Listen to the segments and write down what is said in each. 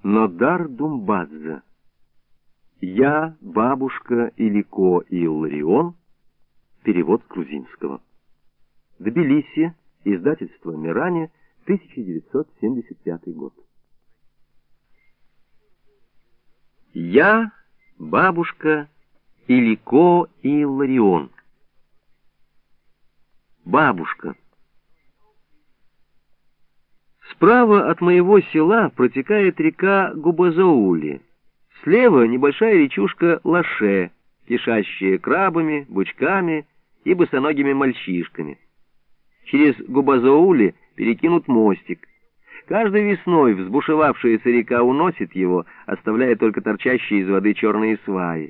Нодар Думбадзе. Я, бабушка Илико и Илларион. Перевод с грузинского. Тбилиси. Издательство Мирани. 1975 год. Я, бабушка Илико и Илларион. Бабушка. Справа от моего села протекает река Губазаули. Слева небольшая речушка Лаше, кишащая крабами, бычками и босоногими мальчишками. Через Губазаули перекинут мостик. Каждой весной взбушевавшаяся река уносит его, оставляя только торчащие из воды черные сваи.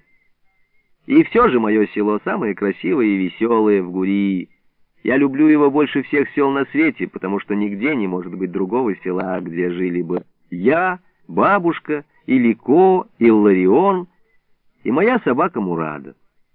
И все же мое село самое красивое и веселое в Гурии. Я люблю его больше всех сел на свете, потому что нигде не может быть другого села, где жили бы я, бабушка, Илико, Илларион и моя собака Мурада.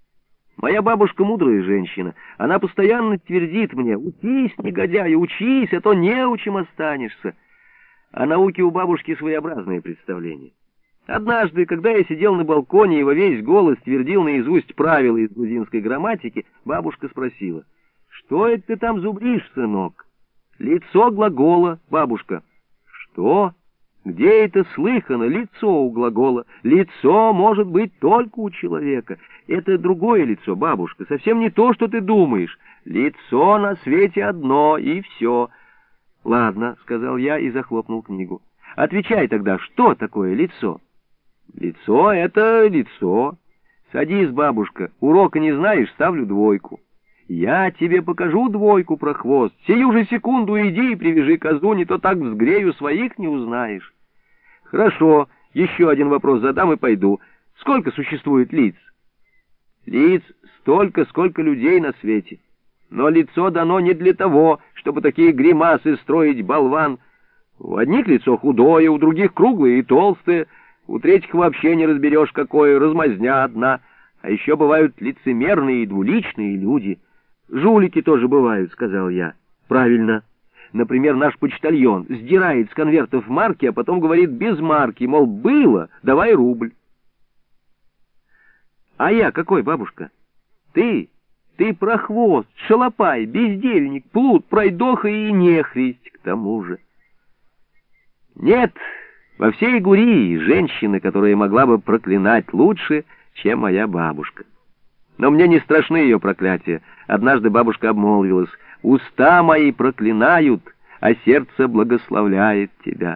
Моя бабушка мудрая женщина, она постоянно твердит мне: «Учись, негодяй, учись, а то неучим останешься». О науке у бабушки своеобразное представление. Однажды, когда я сидел на балконе и во весь голос твердил наизусть правила из грузинской грамматики, бабушка спросила: «Что это ты там зубришь, сынок?» «Лицо глагола, бабушка». «Что? Где это слыхано, лицо у глагола? Лицо может быть только у человека. Это другое лицо, бабушка, совсем не то, что ты думаешь. Лицо на свете одно, и все». «Ладно», — сказал я и захлопнул книгу. «Отвечай тогда, что такое лицо?» «Лицо — это лицо. Садись, бабушка, урока не знаешь, ставлю двойку». «Я тебе покажу двойку, прохвост. Сию же секунду иди и привяжи козу, не то так взгрею, своих не узнаешь». «Хорошо, еще один вопрос задам и пойду. Сколько существует лиц?» «Лиц столько, сколько людей на свете. Но лицо дано не для того, чтобы такие гримасы строить, болван. У одних лицо худое, у других круглое и толстое, у третьих вообще не разберешь какое, размазня одна. А еще бывают лицемерные и двуличные люди». «Жулики тоже бывают», — сказал я. «Правильно. Например, наш почтальон сдирает с конвертов марки, а потом говорит без марки, мол, было, давай рубль». «А я какой, бабушка?» «Ты прохвост, шалопай, бездельник, плут, пройдоха и нехристь к тому же». Нет, во всей Гурии женщины, которая могла бы проклинать лучше, чем моя бабушка. Но мне не страшны ее проклятия. Однажды бабушка обмолвилась: «Уста мои проклинают, а сердце благословляет тебя».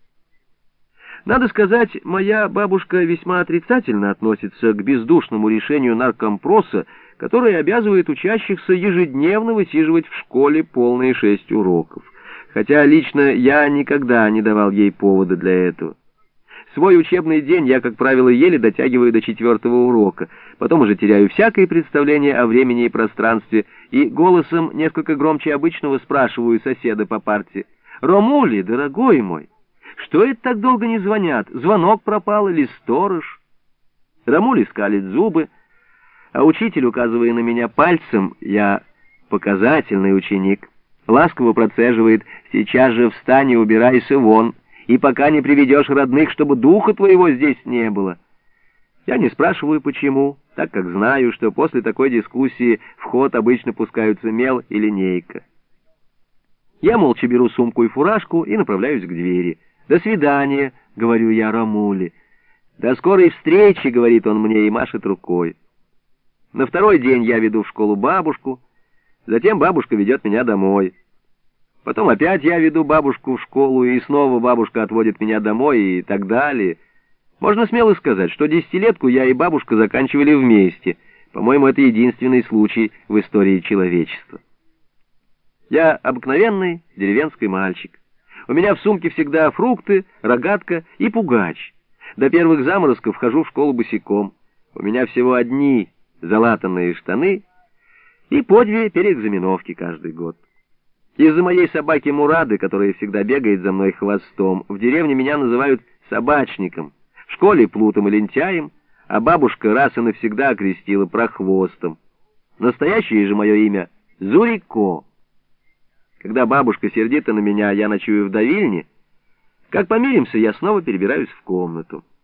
Надо сказать, моя бабушка весьма отрицательно относится к бездушному решению наркомпроса, которое обязывает учащихся ежедневно высиживать в школе полные 6 уроков. Хотя лично я никогда не давал ей повода для этого. Свой учебный день я, как правило, еле дотягиваю до 4-го урока, потом уже теряю всякое представление о времени и пространстве, и голосом несколько громче обычного спрашиваю соседа по парте: «Ромули, дорогой мой, что это так долго не звонят? Звонок пропал или сторож?» Ромули скалит зубы, а учитель, указывая на меня пальцем, я показательный ученик, ласково процеживает: «Сейчас же встань и убирайся вон, и пока не приведешь родных, чтобы духа твоего здесь не было». Я не спрашиваю, почему, так как знаю, что после такой дискуссии в ход обычно пускаются мел и линейка. Я молча беру сумку и фуражку и направляюсь к двери. «До свидания», — говорю я Ромуле. «До скорой встречи», — говорит он мне и машет рукой. На второй день я веду в школу бабушку, затем бабушка ведет меня домой. Потом опять я веду бабушку в школу, и снова бабушка отводит меня домой, и так далее. Можно смело сказать, что 10-летку я и бабушка заканчивали вместе. По-моему, это единственный случай в истории человечества. Я обыкновенный деревенский мальчик. У меня в сумке всегда фрукты, рогатка и пугач. До первых заморозков хожу в школу босиком. У меня всего одни залатанные штаны и по 2 переэкзаменовки каждый год. Из-за моей собаки Мурады, которая всегда бегает за мной хвостом, в деревне меня называют собачником, в школе плутом и лентяем, а бабушка раз и навсегда окрестила прохвостом. Настоящее же мое имя — Зурико. Когда бабушка сердита на меня, я ночую в давильне, Как помиримся, я снова перебираюсь в комнату.